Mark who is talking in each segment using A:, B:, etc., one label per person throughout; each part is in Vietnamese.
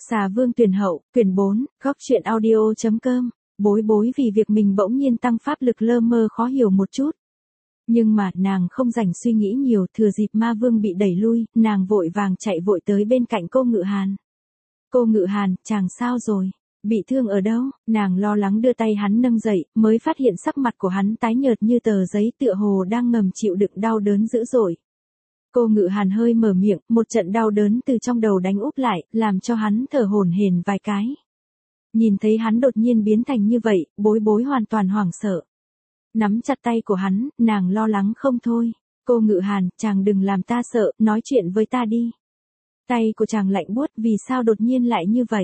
A: Xà Vương tuyển hậu, quyển 4, góc truyện audio.com, bối bối vì việc mình bỗng nhiên tăng pháp lực lơ mơ khó hiểu một chút. Nhưng mà nàng không rảnh suy nghĩ nhiều, thừa dịp ma vương bị đẩy lui, nàng vội vàng chạy vội tới bên cạnh cô Ngự Hàn. Cô Ngự Hàn, chàng sao rồi? Bị thương ở đâu? Nàng lo lắng đưa tay hắn nâng dậy, mới phát hiện sắc mặt của hắn tái nhợt như tờ giấy, tựa hồ đang ngầm chịu đựng đau đớn dữ dội. Cô Ngự Hàn hơi mở miệng, một trận đau đớn từ trong đầu đánh úp lại, làm cho hắn thở hổn hển vài cái. Nhìn thấy hắn đột nhiên biến thành như vậy, bối bối hoàn toàn hoảng sợ. Nắm chặt tay của hắn, nàng lo lắng không thôi. Cô Ngự Hàn, chàng đừng làm ta sợ, nói chuyện với ta đi. Tay của chàng lạnh buốt, vì sao đột nhiên lại như vậy?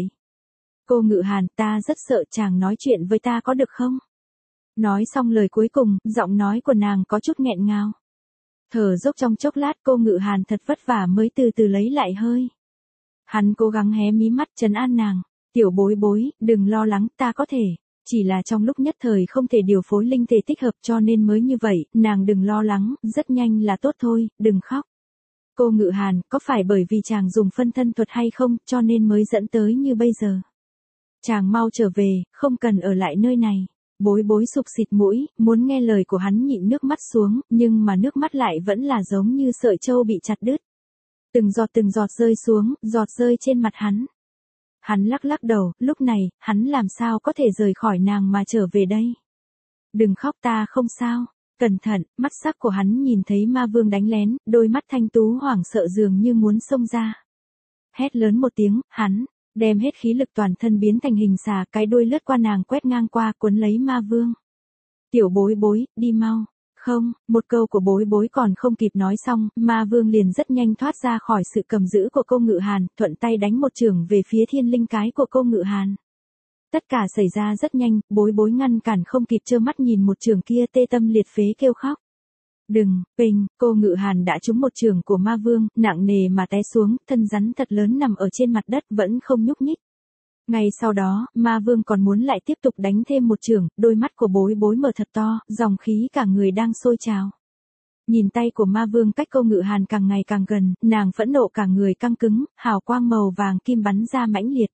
A: Cô Ngự Hàn, ta rất sợ, chàng nói chuyện với ta có được không? Nói xong lời cuối cùng, giọng nói của nàng có chút nghẹn ngào. Thở dốc trong chốc lát, cô Ngự Hàn thật vất vả mới từ từ lấy lại hơi. Hắn cố gắng hé mí mắt trấn an nàng. Tiểu bối bối, đừng lo lắng, ta có thể. Chỉ là trong lúc nhất thời không thể điều phối linh thể thích hợp cho nên mới như vậy, nàng đừng lo lắng, rất nhanh là tốt thôi, đừng khóc. Cô Ngự Hàn, có phải bởi vì chàng dùng phân thân thuật hay không, cho nên mới dẫn tới như bây giờ? Chàng mau trở về, không cần ở lại nơi này. Bối bối sục xịt mũi, muốn nghe lời của hắn nhịn nước mắt xuống, nhưng mà nước mắt lại vẫn là giống như sợi trâu bị chặt đứt. Từng giọt rơi xuống, giọt rơi trên mặt hắn. Hắn lắc lắc đầu, lúc này, hắn làm sao có thể rời khỏi nàng mà trở về đây? Đừng khóc, ta không sao. Cẩn thận, mắt sắc của hắn nhìn thấy ma vương đánh lén, đôi mắt thanh tú hoảng sợ dường như muốn xông ra. Hét lớn một tiếng, hắn đem hết khí lực toàn thân biến thành hình xà, cái đuôi lướt qua nàng quét ngang qua cuốn lấy ma vương. Tiểu bối bối, đi mau. Không, một câu của bối bối còn không kịp nói xong, ma vương liền rất nhanh thoát ra khỏi sự cầm giữ của cô Ngự Hàn, thuận tay đánh một chưởng về phía thiên linh cái của cô Ngự Hàn. Tất cả xảy ra rất nhanh, bối bối ngăn cản không kịp, trơ mắt nhìn một chưởng kia tê tâm liệt phế kêu khóc. Đừng, Bình, cô Ngự Hàn đã trúng một chưởng của ma vương, nặng nề mà té xuống, thân rắn thật lớn nằm ở trên mặt đất vẫn không nhúc nhích. Ngay sau đó, ma vương còn muốn lại tiếp tục đánh thêm một chưởng, đôi mắt của bối bối mở thật to, dòng khí cả người đang sôi trào. Nhìn tay của ma vương cách cô Ngự Hàn càng ngày càng gần, nàng phẫn nộ cả người căng cứng, hào quang màu vàng kim bắn ra mãnh liệt.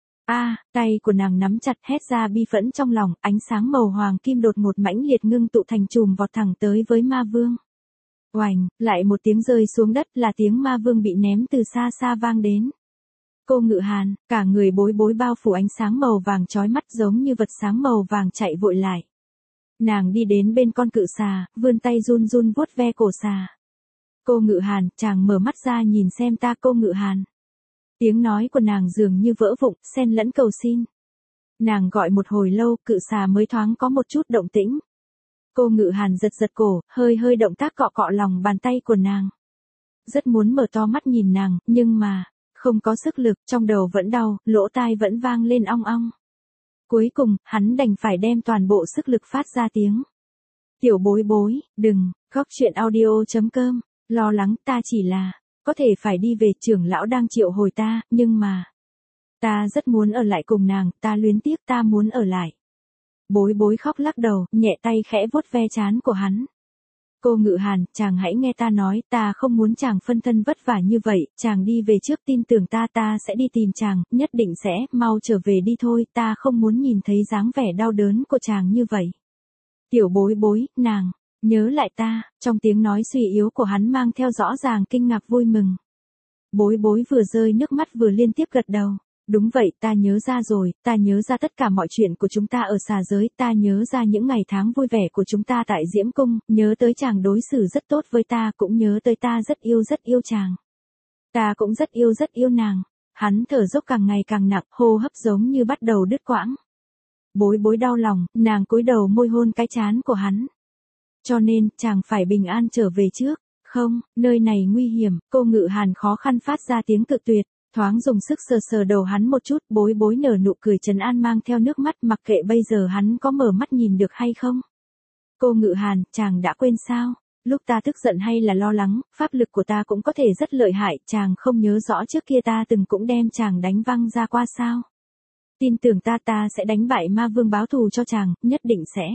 A: Tay của nàng nắm chặt hét ra bi phẫn trong lòng, ánh sáng màu hoàng kim đột ngột mãnh liệt ngưng tụ thành chùm vọt thẳng tới với ma vương. Oành, lại một tiếng rơi xuống đất là tiếng ma vương bị ném từ xa xa vang đến. Cô Ngự Hàn, cả người bối bối bao phủ ánh sáng màu vàng chói mắt giống như vật sáng màu vàng chạy vội lại. Nàng đi đến bên con cự xà, vươn tay run run vuốt ve cổ xà. Cô Ngự Hàn, chàng mở mắt ra nhìn xem ta. Cô Ngự Hàn. Tiếng nói của nàng dường như vỡ vụn, xen lẫn cầu xin. Nàng gọi một hồi lâu, cự xà mới thoáng có một chút động tĩnh. Cô Ngự Hàn giật giật cổ, hơi động tác cọ cọ lòng bàn tay của nàng. Rất muốn mở to mắt nhìn nàng, nhưng mà không có sức lực, trong đầu vẫn đau, lỗ tai vẫn vang lên ong ong. Cuối cùng, hắn đành phải đem toàn bộ sức lực phát ra tiếng. Tiểu bối bối, đừng, góc truyện audio.com, lo lắng, ta chỉ là, có thể phải đi về, trưởng lão đang triệu hồi ta, nhưng mà, ta rất muốn ở lại cùng nàng, ta luyến tiếc, ta muốn ở lại. Bối bối khóc lắc đầu, nhẹ tay khẽ vuốt ve trán của hắn. Cô Ngự Hàn, chàng hãy nghe ta nói, ta không muốn chàng phân thân vất vả như vậy, chàng đi về trước, tin tưởng ta, ta sẽ đi tìm chàng, nhất định sẽ, mau trở về đi thôi, ta không muốn nhìn thấy dáng vẻ đau đớn của chàng như vậy. Tiểu bối bối, nàng, nhớ lại ta, trong tiếng nói suy yếu của hắn mang theo rõ ràng kinh ngạc vui mừng. Bối bối vừa rơi nước mắt vừa liên tiếp gật đầu. Đúng vậy, ta nhớ ra rồi, ta nhớ ra tất cả mọi chuyện của chúng ta ở xà giới, ta nhớ ra những ngày tháng vui vẻ của chúng ta tại Diễm Cung, nhớ tới chàng đối xử rất tốt với ta, cũng nhớ tới ta rất yêu chàng. Ta cũng rất yêu nàng. Hắn thở dốc càng ngày càng nặng, hô hấp giống như bắt đầu đứt quãng. Bối bối đau lòng, nàng cúi đầu môi hôn cái trán của hắn. Cho nên, chàng phải bình an trở về trước. Không, nơi này nguy hiểm, cô Ngự Hàn khó khăn phát ra tiếng cự tuyệt. Thoáng dùng sức sờ đầu hắn một chút, bối bối nở nụ cười trấn an mang theo nước mắt, mặc kệ bây giờ hắn có mở mắt nhìn được hay không. Cô Ngự Hàn, chàng đã quên sao? Lúc ta tức giận hay là lo lắng, pháp lực của ta cũng có thể rất lợi hại, chàng không nhớ rõ trước kia ta từng cũng đem chàng đánh văng ra qua sao? Tin tưởng ta sẽ đánh bại ma vương báo thù cho chàng, nhất định sẽ.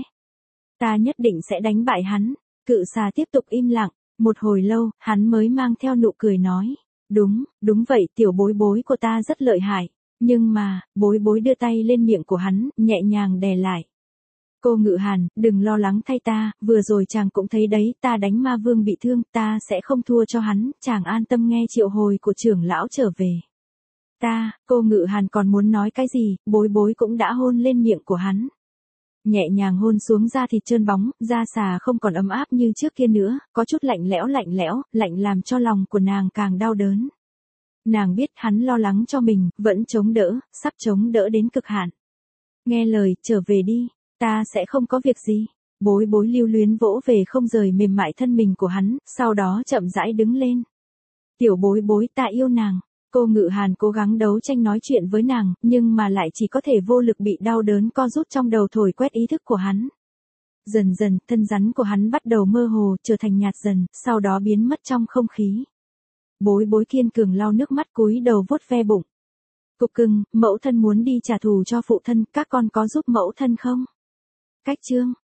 A: Ta nhất định sẽ đánh bại hắn. Cự xà tiếp tục im lặng, một hồi lâu, hắn mới mang theo nụ cười nói. Đúng vậy, tiểu bối bối của ta rất lợi hại. Nhưng mà, bối bối đưa tay lên miệng của hắn, nhẹ nhàng đè lại. Cô Ngự Hàn, đừng lo lắng thay ta, vừa rồi chàng cũng thấy đấy, ta đánh ma vương bị thương, ta sẽ không thua cho hắn, chàng an tâm nghe triệu hồi của trưởng lão trở về. Cô Ngự Hàn còn muốn nói cái gì, bối bối cũng đã hôn lên miệng của hắn. Nhẹ nhàng hôn xuống da thịt trơn bóng, da xà không còn ấm áp như trước kia nữa, có chút lạnh lẽo, lạnh làm cho lòng của nàng càng đau đớn. Nàng biết hắn lo lắng cho mình, vẫn chống đỡ, sắp chống đỡ đến cực hạn. Nghe lời, trở về đi, ta sẽ không có việc gì. Bối bối lưu luyến vỗ về không rời mềm mại thân mình của hắn, sau đó chậm rãi đứng lên. Tiểu bối bối, ta yêu nàng. Cô Ngự Hàn cố gắng đấu tranh nói chuyện với nàng, nhưng mà lại chỉ có thể vô lực bị đau đớn co rút trong đầu thổi quét ý thức của hắn. Dần dần, thân rắn của hắn bắt đầu mơ hồ, trở thành nhạt dần, sau đó biến mất trong không khí. Bối bối kiên cường lau nước mắt cúi đầu vuốt ve bụng. Cục cưng, mẫu thân muốn đi trả thù cho phụ thân, các con có giúp mẫu thân không? Cách chương